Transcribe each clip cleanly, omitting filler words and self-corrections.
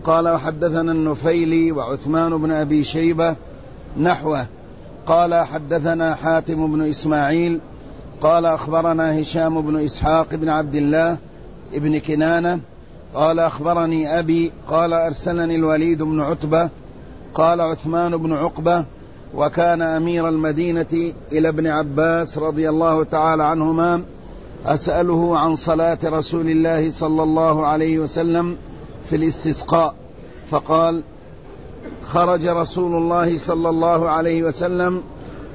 قال حدثنا النفيلي وعثمان بن أبي شيبة نحوه. قال حدثنا حاتم بن إسماعيل قال أخبرنا هشام بن إسحاق بن عبد الله ابن كنانة قال أخبرني أبي قال أرسلني الوليد بن عتبة قال عثمان بن عقبة وكان أمير المدينة إلى ابن عباس رضي الله تعالى عنهما أسأله عن صلاة رسول الله صلى الله عليه وسلم في الاستسقاء، فقال: خرج رسول الله صلى الله عليه وسلم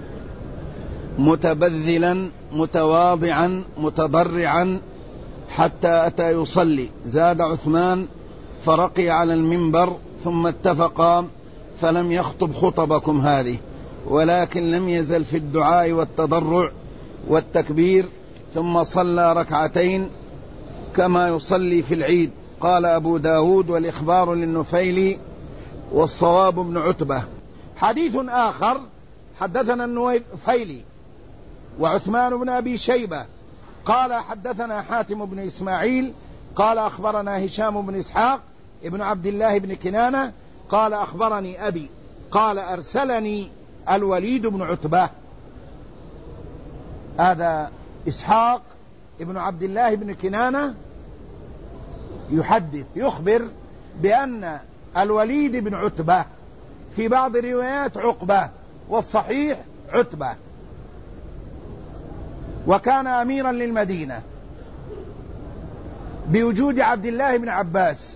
متبذلا متواضعا متضرعا حتى أتى يصلي. زاد عثمان: فرقي على المنبر ثم اتفقا فلم يخطب خطبكم هذه، ولكن لم يزل في الدعاء والتضرع والتكبير، ثم صلى ركعتين كما يصلي في العيد. قال أبو داود: والإخبار للنفيلي والصواب بن عتبة. حديث آخر: حدثنا النفيلي وعثمان بن أبي شيبة قال حدثنا حاتم بن إسماعيل قال أخبرنا هشام بن إسحاق ابن عبد الله بن كنانة قال أخبرني أبي قال أرسلني الوليد بن عتبة. هذا إسحاق ابن عبد الله بن كنانة يحدث يخبر بأن الوليد بن عتبة، في بعض الروايات عقبة والصحيح عتبة، وكان أميرا للمدينة بوجود عبد الله بن عباس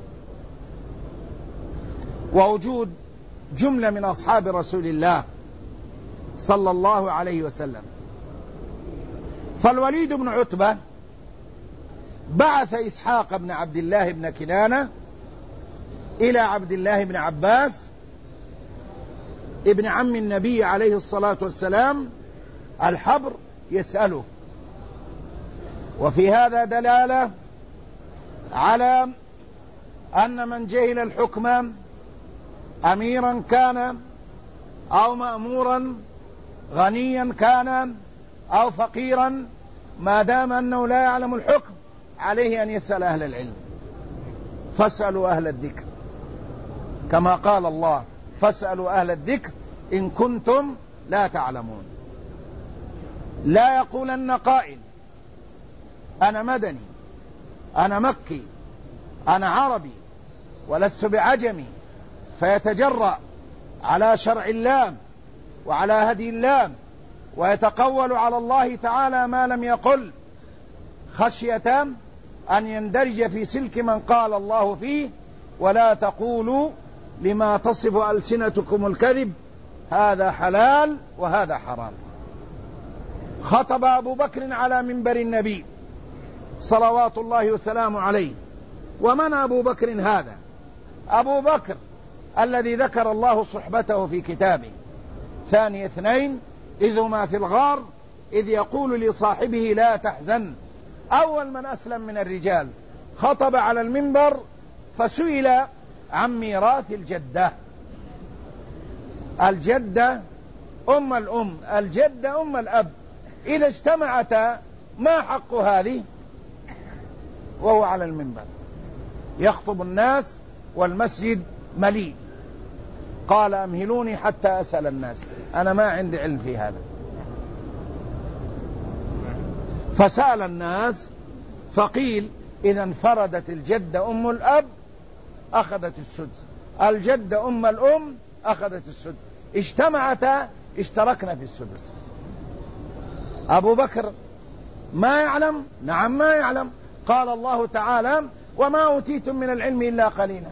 ووجود جملة من أصحاب رسول الله صلى الله عليه وسلم. فالوليد بن عتبة بعث إسحاق بن عبد الله بن كنانة إلى عبد الله بن عباس ابن عم النبي عليه الصلاة والسلام الحبر يسأله. وفي هذا دلالة على أن من جهل الحكم أميرا كان أو مأمورا، غنيا كان أو فقيرا، ما دام أنه لا يعلم الحكم عليه أن يسأل أهل العلم. فاسألوا أهل الذكر، كما قال الله: فاسألوا أهل الذكر إن كنتم لا تعلمون. لا يقولن قائل: أنا مدني، أنا مكي، أنا عربي ولست بعجمي، فيتجرأ على شرع الله وعلى هدي الله ويتقول على الله تعالى ما لم يقل، خشية أن يندرج في سلك من قال الله فيه: ولا تقولوا لما تصف ألسنتكم الكذب هذا حلال وهذا حرام. خطب أبو بكر على منبر النبي صلوات الله وسلامه عليه. ومن أبو بكر هذا؟ أبو بكر الذي ذكر الله صحبته في كتابه: ثاني اثنين إذ هما في الغار إذ يقول لصاحبه لا تحزن. أول من أسلم من الرجال. خطب على المنبر فسئل عن ميراث الجدة. الجدة أم الأم، الجدة أم الأب، إذا اجتمعتا ما حق هذه؟ وهو على المنبر يخطب الناس والمسجد مليء. قال: أمهلوني حتى أسأل الناس، أنا ما عندي علم في هذا. فسأل الناس فقيل: إذا انفردت الجدة أم الأب أخذت السدس، الجدة أم الأم أخذت السدس، اجتمعتا اشتركنا في السدس. أبو بكر ما يعلم؟ نعم ما يعلم. قال الله تعالى: وما أوتيتم من العلم إلا قليلا.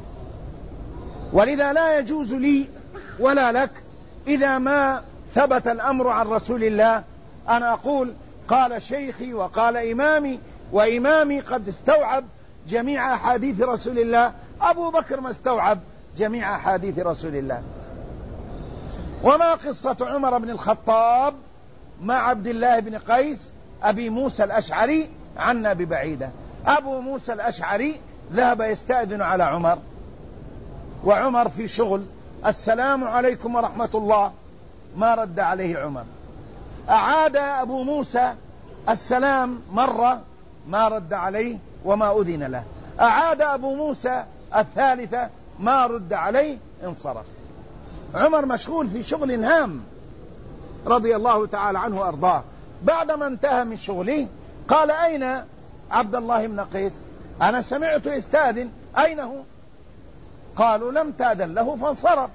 ولذا لا يجوز لي ولا لك إذا ما ثبت الأمر عن رسول الله أن أقول قال شيخي وقال إمامي، وإمامي قد استوعب جميع أحاديث رسول الله. أبو بكر ما استوعب جميع أحاديث رسول الله. وما قصة عمر بن الخطاب مع عبد الله بن قيس أبي موسى الأشعري عنا ببعيدة. أبو موسى الأشعري ذهب يستأذن على عمر، وعمر في شغل: السلام عليكم ورحمة الله، ما رد عليه عمر. أعاد أبو موسى السلام مرة، ما رد عليه وما أذن له. أعاد أبو موسى الثالثة ما رد عليه انصرف. عمر مشغول في شغل هام رضي الله تعالى عنه وأرضاه. بعدما انتهى من شغله قال: أين عبد الله بن قيس؟ أنا سمعت يستاذن، أين هو؟ قالوا: لم تأذن له فانصرف.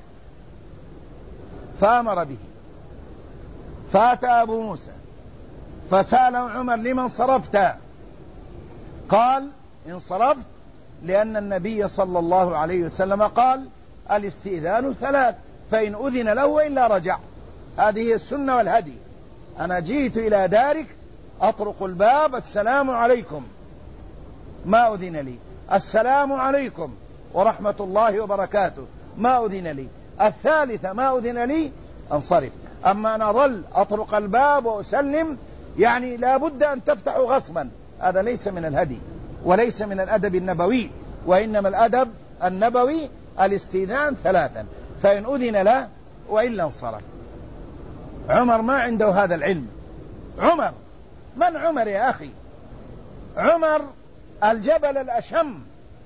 فأمر به، فأتى أبو موسى فسأل عمر: لمن صرفت؟ قال: انصرفت لأن النبي صلى الله عليه وسلم قال: الاستئذان 3، فإن أذن له وإلا رجع. هذه هي السنة والهدي. أنا جئت إلى دارك أطرق الباب: السلام عليكم، ما أذن لي. السلام عليكم ورحمة الله وبركاته، ما أذن لي. الثالثة ما أذن لي، انصرف. أما أنا أظل أطرق الباب وأسلم، يعني لا بد أن تفتحوا غصبا، هذا ليس من الهدي وليس من الأدب النبوي، وإنما الأدب النبوي الاستئذان 3، فإن أذن له وإلا انصرف. عمر ما عنده هذا العلم. عمر من عمر يا أخي؟ عمر الجبل الأشم.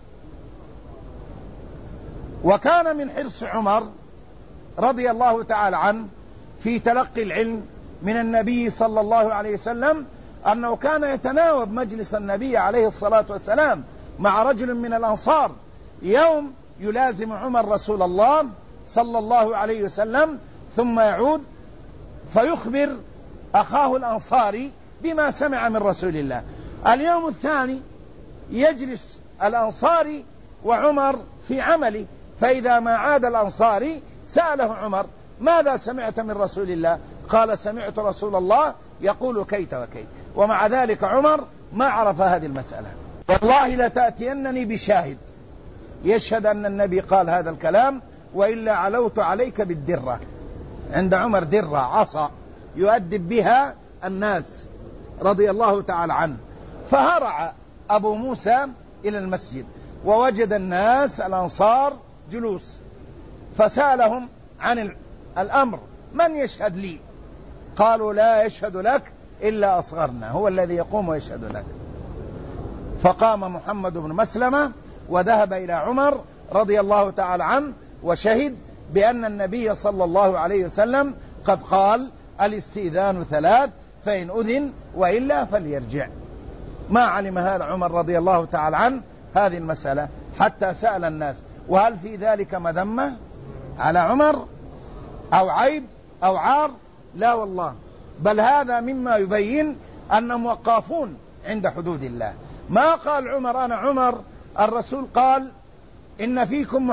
وكان من حرص عمر رضي الله تعالى عنه في تلقي العلم من النبي صلى الله عليه وسلم أنه كان يتناوب مجلس النبي عليه الصلاة والسلام مع رجل من الأنصار. يوم يلازم عمر رسول الله صلى الله عليه وسلم، ثم يعود فيخبر أخاه الأنصاري بما سمع من رسول الله. اليوم الثاني يجلس الأنصاري وعمر في عمله، فإذا ما عاد الأنصاري سأله عمر: ماذا سمعت من رسول الله؟ قال: سمعت رسول الله يقول كيت وكيت. ومع ذلك عمر ما عرف هذه المسألة. والله لتأتينني بشاهد يشهد أن النبي قال هذا الكلام، وإلا علوت عليك بالدرة. عند عمر درة، عصا يؤدب بها الناس رضي الله تعالى عنه. فهرع أبو موسى إلى المسجد ووجد الناس الأنصار جلوس، فسألهم عن الأمر: من يشهد لي؟ قالوا: لا يشهد لك إلا أصغرنا، هو الذي يقوم ويشهد لك. فقام محمد بن مسلمة وذهب إلى عمر رضي الله تعالى عنه وشهد بأن النبي صلى الله عليه وسلم قد قال: الاستئذان 3، فإن أذن وإلا فليرجع. ما علم هذا عمر رضي الله تعالى عنه هذه المسألة حتى سأل الناس. وهل في ذلك مذمة على عمر أو عيب أو عار؟ لا والله، بل هذا مما يبين أنهم وقافون عند حدود الله. ما قال عمر: أنا عمر، الرسول قال: إن فيكم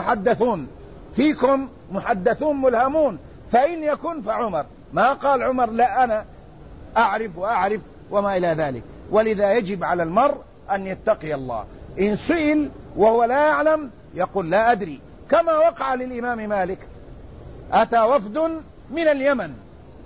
محدثون ملهمون، فإن يكن فعمر. ما قال عمر: لا أنا أعرف وأعرف وما إلى ذلك. ولذا يجب على المرء أن يتقي الله. إن سئل وهو لا يعلم يقول: لا أدري، كما وقع للإمام مالك. أتى وفد من اليمن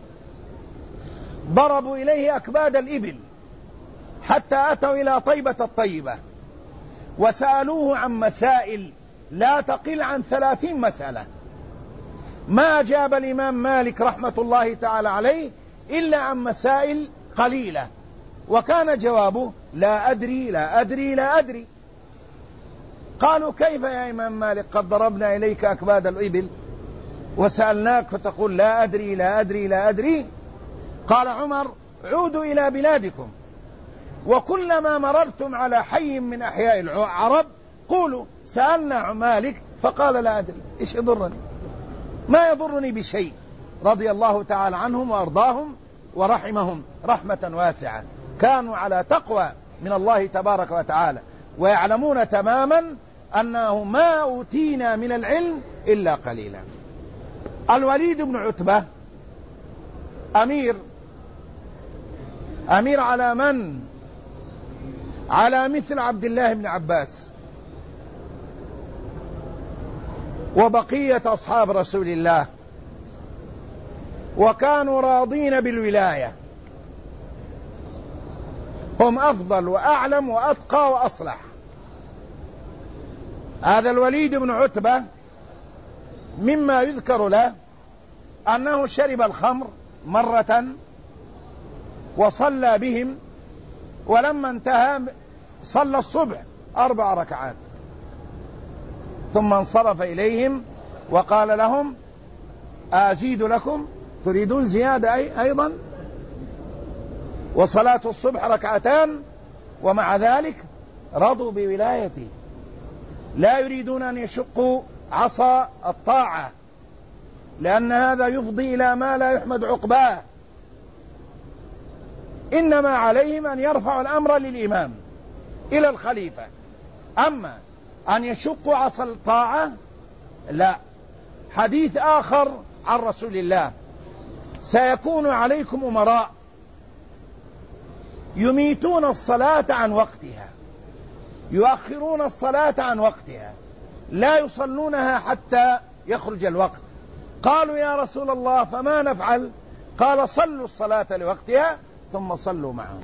ضربوا إليه أكباد الإبل حتى أتوا إلى طيبة الطيبة، وسألوه عن مسائل لا تقل عن 30 مسألة. ما أجاب الإمام مالك رحمة الله تعالى عليه إلا عن مسائل قليلة، وكان جوابه: لا أدري لا أدري لا أدري. قالوا: كيف يا إمام مالك قد ضربنا إليك أكباد الإبل وسألناك فتقول لا أدري لا أدري لا أدري؟ قال عمر: عودوا إلى بلادكم، وكلما مررتم على حي من أحياء العرب قولوا سألنا مالك فقال لا أدري. إيش يضرني؟ ما يضرني بشيء. رضي الله تعالى عنهم وأرضاهم ورحمهم رحمة واسعة. كانوا على تقوى من الله تبارك وتعالى، ويعلمون تماما أنه ما أوتينا من العلم إلا قليلا. الوليد بن عتبة أمير على من؟ على مثل عبد الله بن عباس وبقية أصحاب رسول الله، وكانوا راضين بالولاية، هم أفضل وأعلم وأتقى وأصلح. هذا الوليد بن عتبة مما يذكر له أنه شرب الخمر مرة وصلى بهم، ولما انتهى صلى الصبح 4 ركعات، ثم انصرف إليهم وقال لهم: أزيد لكم؟ تريدون زيادة أيضا؟ وصلاة الصبح ركعتان، ومع ذلك رضوا بولايته، لا يريدون أن يشقوا عصا الطاعة، لأن هذا يفضي إلى ما لا يحمد عقباه. إنما عليهم أن يرفعوا الأمر للإمام إلى الخليفة، أما أن يشقوا عصا الطاعة لا. حديث آخر عن رسول الله: سيكون عليكم أمراء يميتون الصلاة عن وقتها، يؤخرون الصلاة عن وقتها، لا يصلونها حتى يخرج الوقت. قالوا: يا رسول الله فما نفعل؟ قال: صلوا الصلاة لوقتها ثم صلوا معهم،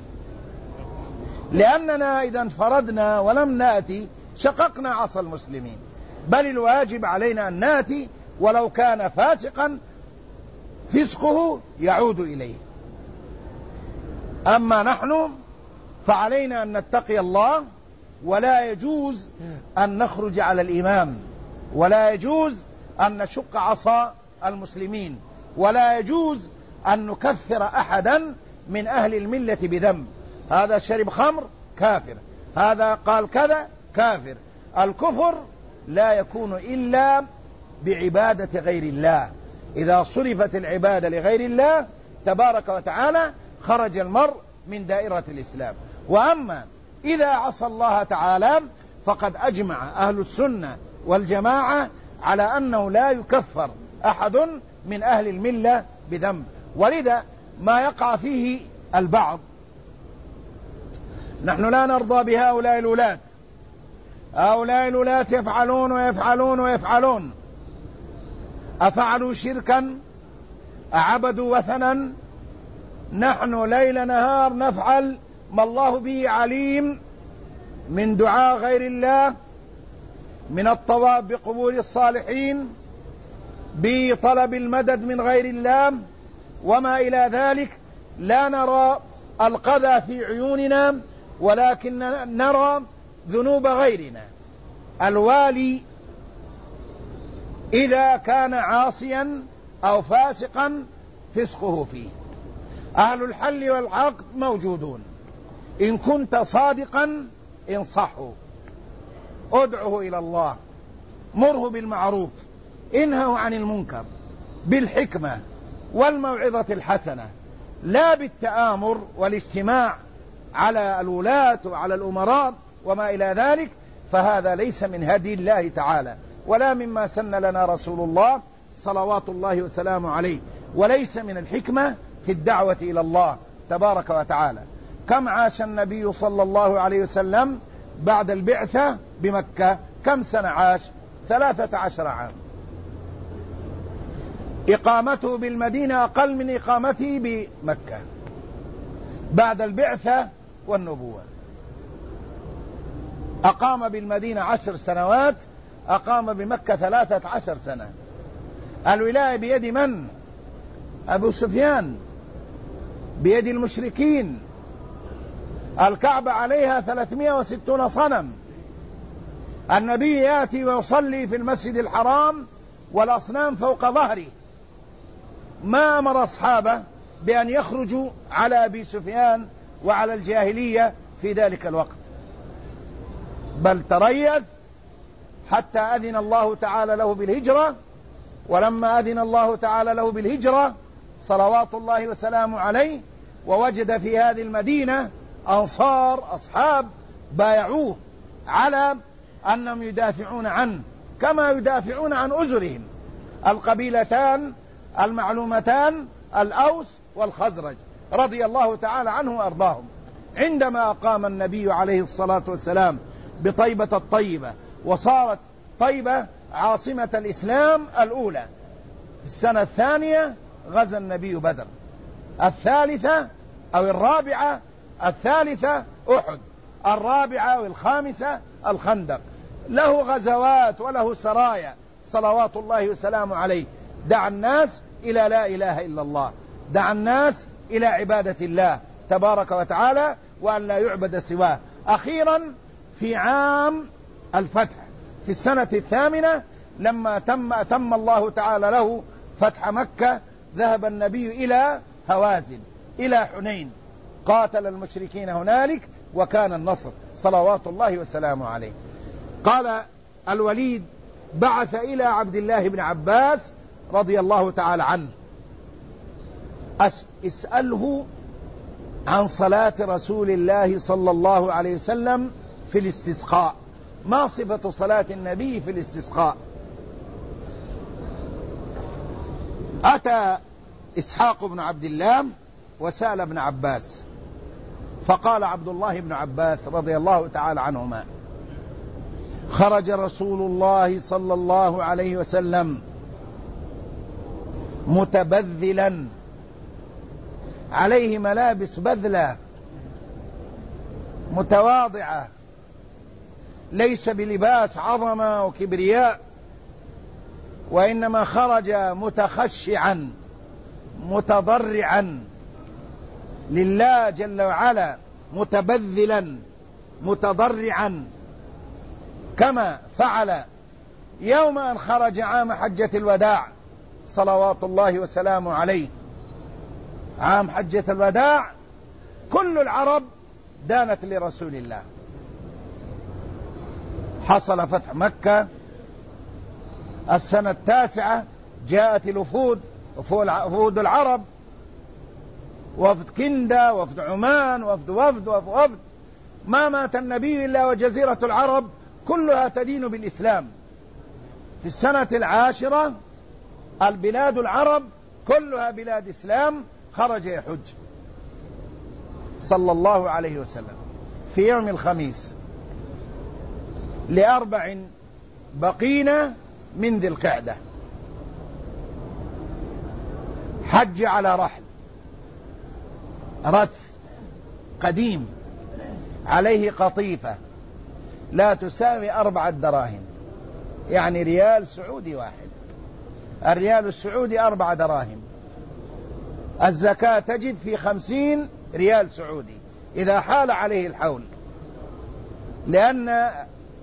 لأننا إذا انفردنا ولم نأتي شققنا عصا المسلمين، بل الواجب علينا أن نأتي ولو كان فاسقا فسقه يعود إليه. أما نحن فعلينا أن نتقي الله، ولا يجوز أن نخرج على الإمام، ولا يجوز أن نشق عصا المسلمين، ولا يجوز أن نكفر أحدا من أهل الملة بذنب. هذا شرب خمر كافر، هذا قال كذا كافر. الكفر لا يكون إلا بعبادة غير الله. إذا صرفت العبادة لغير الله تبارك وتعالى خرج المرء من دائرة الإسلام. وأما إذا عصى الله تعالى فقد أجمع أهل السنة والجماعة على أنه لا يكفر أحد من أهل الملة بذنب. ولذا ما يقع فيه البعض، نحن لا نرضى بهؤلاء الولاة، هؤلاء الولاة يفعلون ويفعلون ويفعلون. أفعلوا شركا؟ أعبدوا وثنا؟ نحن ليل نهار نفعل ما الله به عليم من دعاء غير الله، من الطواف بقبور الصالحين، بطلب المدد من غير الله وما إلى ذلك. لا نرى القذى في عيوننا، ولكن نرى ذنوب غيرنا. الوالي إذا كان عاصيا أو فاسقا فسقه فيه. أهل الحل والعقد موجودون، إن كنت صادقا انصحه، ادعه إلى الله، مره بالمعروف، انهه عن المنكر بالحكمة والموعظة الحسنة، لا بالتآمر والاجتماع على الولاة وعلى الأمراء وما إلى ذلك. فهذا ليس من هدي الله تعالى، ولا مما سن لنا رسول الله صلوات الله وسلامه عليه، وليس من الحكمة في الدعوة إلى الله تبارك وتعالى. كم عاش النبي صلى الله عليه وسلم بعد البعثة بمكة؟ كم سنة عاش؟ 13 عام. إقامته بالمدينة أقل من إقامته بمكة بعد البعثة والنبوة. أقام بالمدينة 10 سنوات، أقام بمكة 13 سنة. الولاية بيد من؟ أبو سفيان، بيد المشركين. الكعبة عليها 360 صنم. النبي يأتي ويصلي في المسجد الحرام والأصنام فوق ظهره. ما أمر أصحابه بأن يخرجوا على أبي سفيان وعلى الجاهلية في ذلك الوقت، بل تريث حتى أذن الله تعالى له بالهجرة. ولما أذن الله تعالى له بالهجرة صلوات الله وسلامه عليه، ووجد في هذه المدينة أنصار أصحاب بايعوه على أنهم يدافعون عنه كما يدافعون عن أزرهم. القبيلتان المعلومتان الأوس والخزرج رضي الله تعالى عنه وأرضاهم. عندما أقام النبي عليه الصلاة والسلام بطيبة الطيبة، وصارت طيبة عاصمة الإسلام الأولى، في السنة الثانية غزا النبي بدر، الثالثة أو الرابعة، الثالثة أحد، الرابعة والخامسة الخندق. له غزوات وله سرايا صلوات الله وسلامه عليه. دعا الناس إلى لا إله إلا الله، دعا الناس إلى عبادة الله تبارك وتعالى وأن لا يعبد سواه. أخيرا في عام الفتح في السنة 8 لما تم الله تعالى له فتح مكة، ذهب النبي إلى هوازن إلى حنين، قاتل المشركين هنالك وكان النصر صلوات الله وسلامه عليه. قال الوليد: بعث إلى عبد الله بن عباس رضي الله تعالى عنه: اسأله عن صلاة رسول الله صلى الله عليه وسلم في الاستسقاء، ما صفة صلاة النبي في الاستسقاء؟ أتى إسحاق بن عبد الله وسأل ابن عباس، فقال عبد الله بن عباس رضي الله تعالى عنهما: خرج رسول الله صلى الله عليه وسلم متبذلا، عليه ملابس بذلة متواضعة، ليس بلباس عظمة وكبرياء، وإنما خرج متخشعا متضرعا لله جل وعلا، متبذلا متضرعا، كما فعل يوم أن خرج عام حجة الوداع صلوات الله وسلامه عليه. عام حجة الوداع كل العرب دانت لرسول الله، حصل فتح مكة السنة 9، جاءت الوفود، وفود العرب، وفد كندة، وفد عمان، وفد ما مات النبي إلا وجزيرة العرب كلها تدين بالإسلام. في السنة 10 البلاد العرب كلها بلاد إسلام، خرج يحج صلى الله عليه وسلم في يوم الخميس ل4 بقين من ذي القعدة، حج على رحل رث قديم عليه قطيفة لا تساوي 4 دراهم، يعني ريال سعودي واحد. الريال السعودي 4 دراهم، الزكاة تجد في 50 ريال سعودي إذا حال عليه الحول، لأن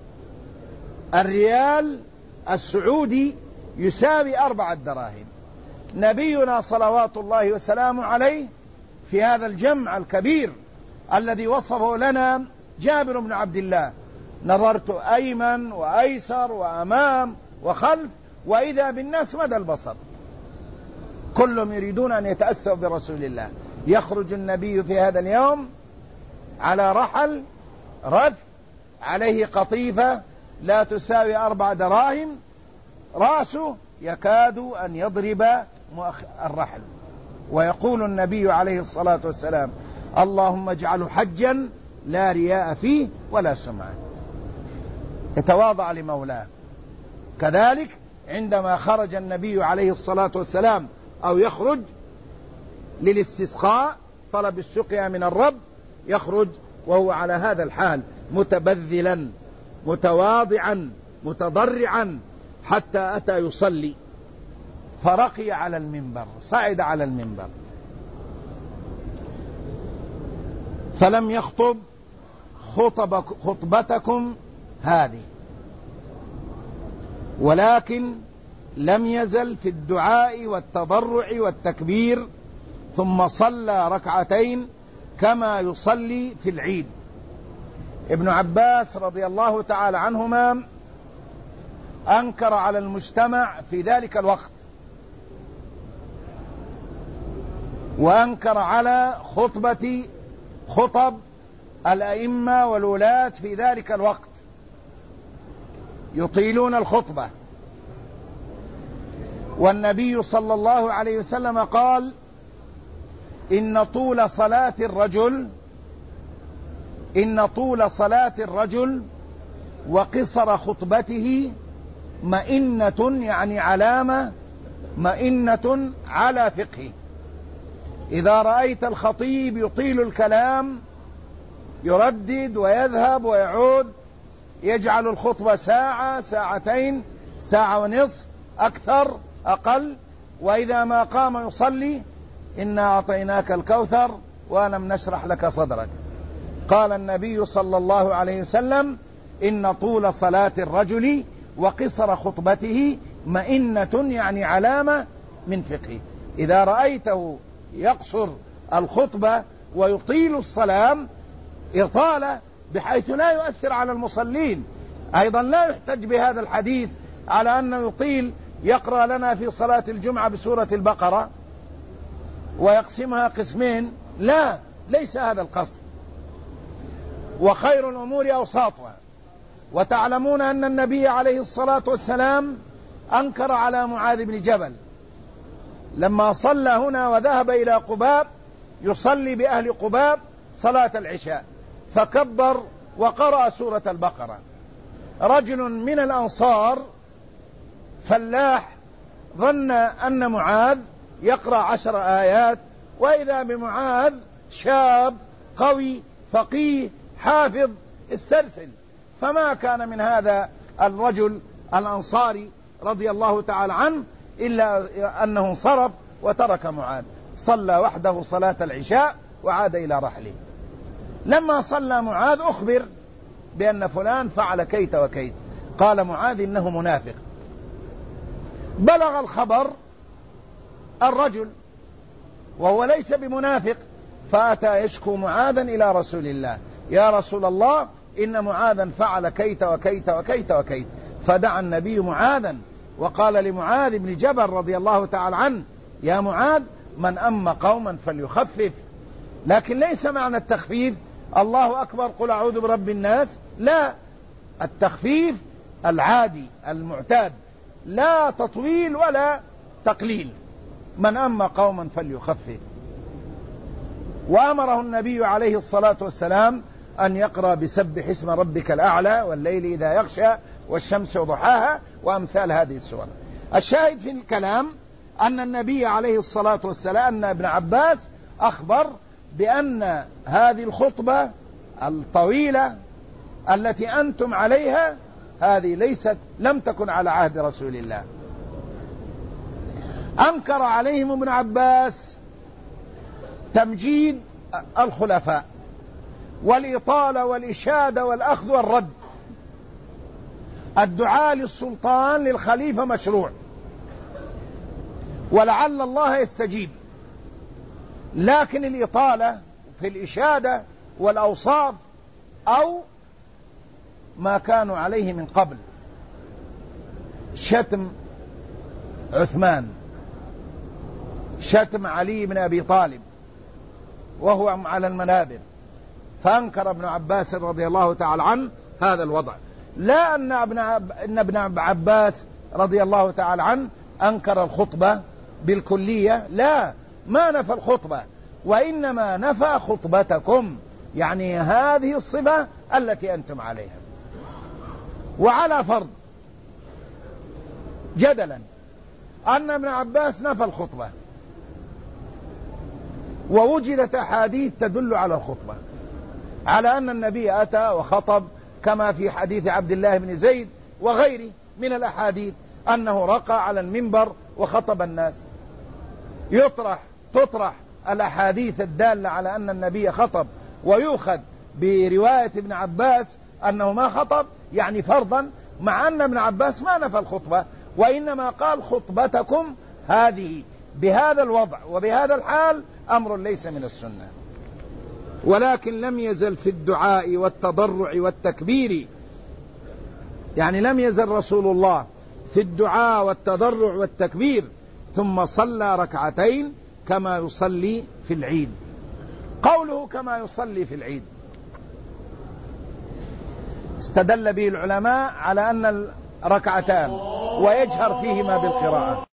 الريال السعودي يساوي 4 دراهم. نبينا صلوات الله وسلامه عليه في هذا الجمع الكبير الذي وصفه لنا جابر بن عبد الله: نظرت أيمن وأيسر وأمام وخلف وإذا بالناس مدى البصر، كلهم يريدون أن يتأسوا برسول الله. يخرج النبي في هذا اليوم على رحل رث عليه قطيفة لا تساوي 4 دراهم، رأسه يكاد أن يضرب الرحل، ويقول النبي عليه الصلاة والسلام: اللهم اجعله حجا لا رياء فيه ولا سمعة. يتواضع لمولاه. كذلك عندما خرج النبي عليه الصلاة والسلام أو يخرج للاستسقاء، طلب السقيا من الرب، يخرج وهو على هذا الحال متبذلا متواضعا متضرعا، حتى أتى يصلي فرقي على المنبر، صعد على المنبر، فلم يخطب خطبتكم هذه، ولكن لم يزل في الدعاء والتضرع والتكبير، ثم صلى 2 ركعتين كما يصلي في العيد. ابن عباس رضي الله تعالى عنهما أنكر على المجتمع في ذلك الوقت، وأنكر على خطب الأئمة والولاة في ذلك الوقت، يطيلون الخطبة. والنبي صلى الله عليه وسلم قال: إن طول صلاة الرجل وقصر خطبته مئنة، يعني علامة، مئنة على فقهه. إذا رأيت الخطيب يطيل الكلام، يردد ويذهب ويعود، يجعل الخطبة 1 ساعة 2 ساعتين 1.5 ساعة أكثر أقل، وإذا ما قام يصلي: إنا أعطيناك الكوثر ولم نشرح لك صدرك. قال النبي صلى الله عليه وسلم: إن طول صلاة الرجل وقصر خطبته مئنة يعني علامة من فقهه. إذا رأيته يقصر الخطبة ويطيل الصلاة إطالة بحيث لا يؤثر على المصلين، أيضا لا يحتج بهذا الحديث على أنه يطيل، يقرأ لنا في صلاة الجمعة بسورة البقرة ويقسمها قسمين، لا، ليس هذا القصد. وخير الأمور أوساطها. وتعلمون أن النبي عليه الصلاة والسلام أنكر على معاذ بن جبل لما صلى هنا وذهب إلى قباب يصلي بأهل قباب صلاة العشاء، فكبر وقرأ سورة البقرة. رجل من الأنصار فلاح ظن أن معاذ يقرأ 10 آيات، وإذا بمعاذ شاب قوي فقيه حافظ استرسل، فما كان من هذا الرجل الأنصاري رضي الله تعالى عنه إلا أنه انصرف وترك معاذ، صلى وحده صلاة العشاء وعاد إلى رحله. لما صلى معاذ أخبر بأن فلان فعل كيت وكيت، قال معاذ إنه منافق. بلغ الخبر الرجل وهو ليس بمنافق، فأتى يشكو معاذا إلى رسول الله: يا رسول الله، إن معاذا فعل كيت وكيت وكيت وكيت. فدعا النبي معاذا وقال لمعاذ بن جبل رضي الله تعالى عنه: يا معاذ، من أم قوما فليخفف. لكن ليس معنى التخفيف الله أكبر قل أعوذ برب الناس، لا، التخفيف العادي المعتاد، لا تطويل ولا تقليل. من أم قوما فليخفف. وأمره النبي عليه الصلاة والسلام أن يقرأ بسبح اسم ربك الأعلى والليل إذا يغشى والشمس وضحاها وأمثال هذه السور. الشاهد في الكلام أن النبي عليه الصلاة والسلام أن ابن عباس أخبر بأن هذه الخطبة الطويلة التي أنتم عليها هذه لم تكن على عهد رسول الله. أنكر عليهم ابن عباس تمجيد الخلفاء والإطالة والإشادة والأخذ والرد. الدعاء للسلطان للخليفة مشروع ولعل الله يستجيب، لكن الإطالة في الإشادة والأوصاف أو ما كانوا عليه من قبل، شتم عثمان، شتم علي بن أبي طالب وهو على المنابر، فأنكر ابن عباس رضي الله تعالى عنه هذا الوضع. لا أن ابن عباس رضي الله تعالى عنه أنكر الخطبة بالكلية، لا، ما نفى الخطبة، وإنما نفى خطبتكم، يعني هذه الصفة التي أنتم عليها. وعلى فرض جدلا أن ابن عباس نفى الخطبة ووجدت أحاديث تدل على الخطبة، على أن النبي أتى وخطب كما في حديث عبد الله بن زيد وغيره من الأحاديث أنه رقى على المنبر وخطب الناس. تطرح الأحاديث الدالة على أن النبي خطب ويؤخذ برواية ابن عباس أنه ما خطب، يعني فرضا، مع أن ابن عباس ما نفى الخطبة وإنما قال خطبتكم هذه بهذا الوضع وبهذا الحال أمر ليس من السنة. ولكن لم يزل في الدعاء والتضرع والتكبير، يعني لم يزل رسول الله في الدعاء والتضرع والتكبير، ثم صلى ركعتين كما يصلي في العيد. قوله كما يصلي في العيد استدل به العلماء على أن الركعتان ويجهر فيهما بالقراءة.